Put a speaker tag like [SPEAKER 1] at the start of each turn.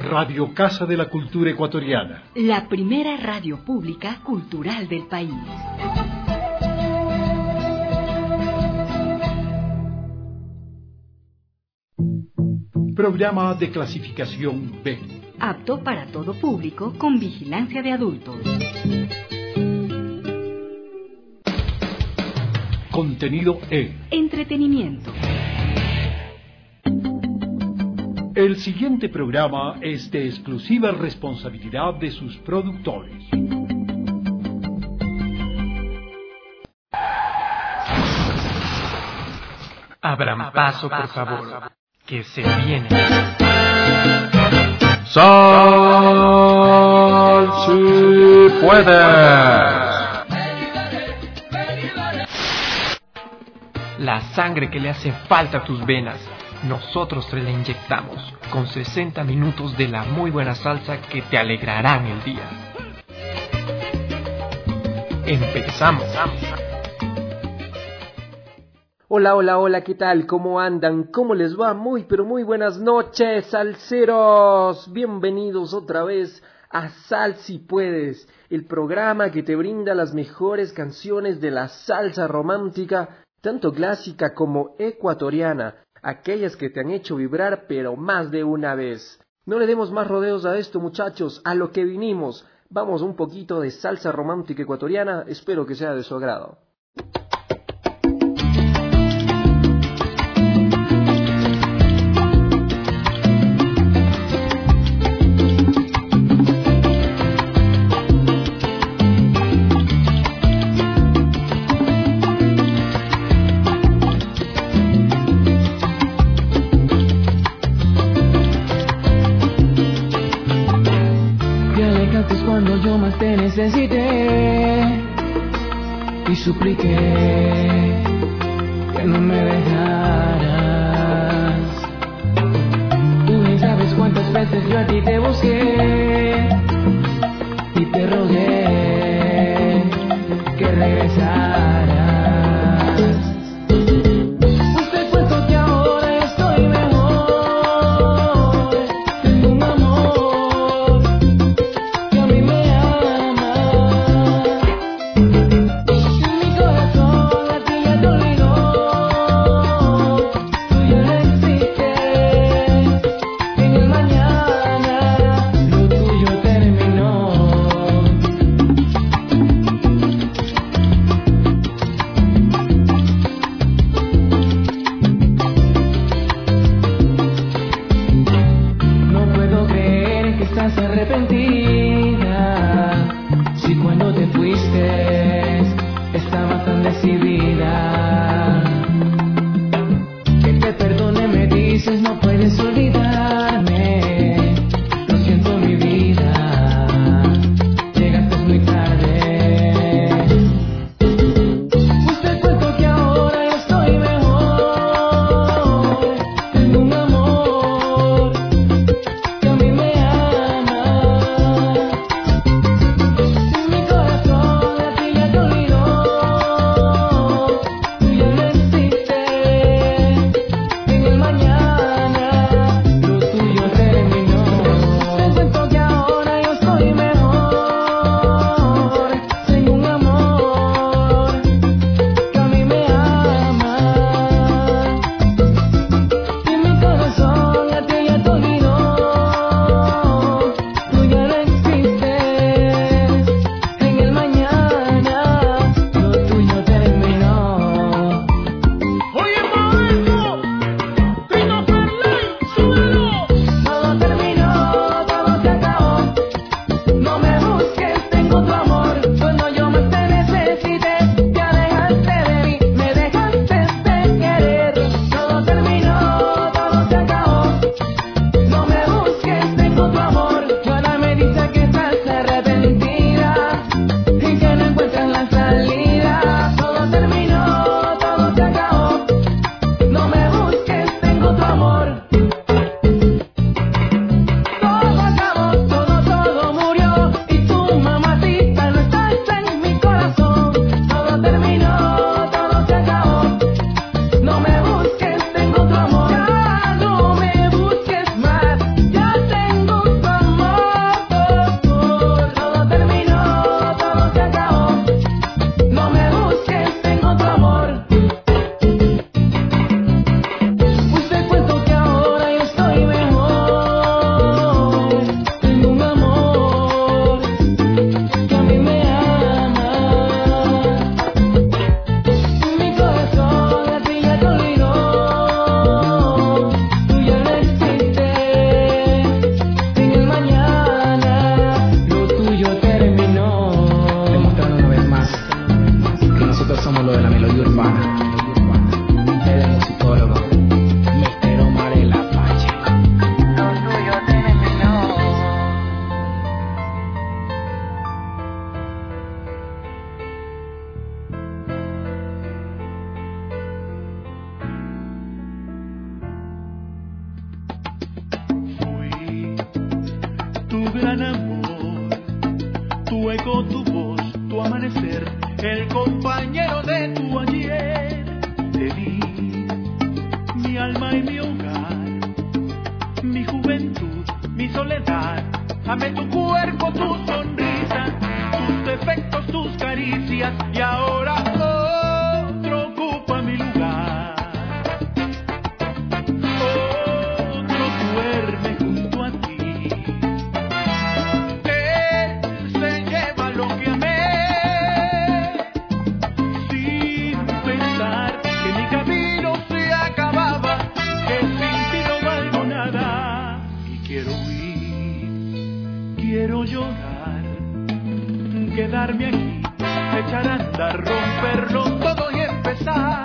[SPEAKER 1] Radio Casa de la Cultura Ecuatoriana.
[SPEAKER 2] La primera radio pública cultural del país.
[SPEAKER 1] Programa de clasificación B.
[SPEAKER 2] Apto para todo público con vigilancia de adultos.
[SPEAKER 1] Contenido E.
[SPEAKER 2] Entretenimiento.
[SPEAKER 1] El siguiente programa es de exclusiva responsabilidad de sus productores.
[SPEAKER 3] Abran paso, por favor, que se viene.
[SPEAKER 4] ¡Sal si puedes!
[SPEAKER 3] La sangre que le hace falta a tus venas, nosotros te la inyectamos con 60 minutos de la muy buena salsa que te alegrarán el día. Empezamos.
[SPEAKER 5] Hola, ¿qué tal? ¿Cómo andan? ¿Cómo les va? Muy buenas noches, salseros. Bienvenidos otra vez a Sal Si Puedes, el programa que te brinda las mejores canciones de la salsa romántica, tanto clásica como ecuatoriana, aquellas que te han hecho vibrar pero más de una vez. No le demos más rodeos a esto, muchachos, a lo que vinimos. Vamos un poquito de salsa romántica ecuatoriana, espero que sea de su agrado.
[SPEAKER 6] Cuando yo más te necesité y supliqué que no me dejaras. Tú ni sabes cuántas veces yo a ti te busqué y te rogué que regresaras. Pues te cuento que ahora estoy mejor, tengo un amor que a mí me ama. Mi corazón a ti ya te olvidó, tú ya no existes. En el mañana lo tuyo terminó. No puedo creer que estás arrepentida, si cuando te fuiste estabas tan decidida. Que te perdone me dices, no puedes olvidarme. Lo siento, mi vida, llegaste muy tarde. Pues te cuento que ahora estoy mejor, tengo un amor que a mí me ama. Mi corazón a ti ya te olvidó, tú ya no existes. En el mañana
[SPEAKER 7] tu gran amor, tu eco, tu voz, tu amanecer, el compañero de tu ayer. Te di mi alma y mi hogar, mi juventud, mi soledad. Amé tu cuerpo, tu sonrisa, tus defectos, tus caricias, y ahora otro ocupa mi lugar. Otro duerme junto a ti. Él se lleva lo que amé, sin pensar que mi camino se acababa, que sin ti no valgo nada. Y quiero huir, quiero llorar, quedarme aquí, echar a andar, romperlo todo y empezar.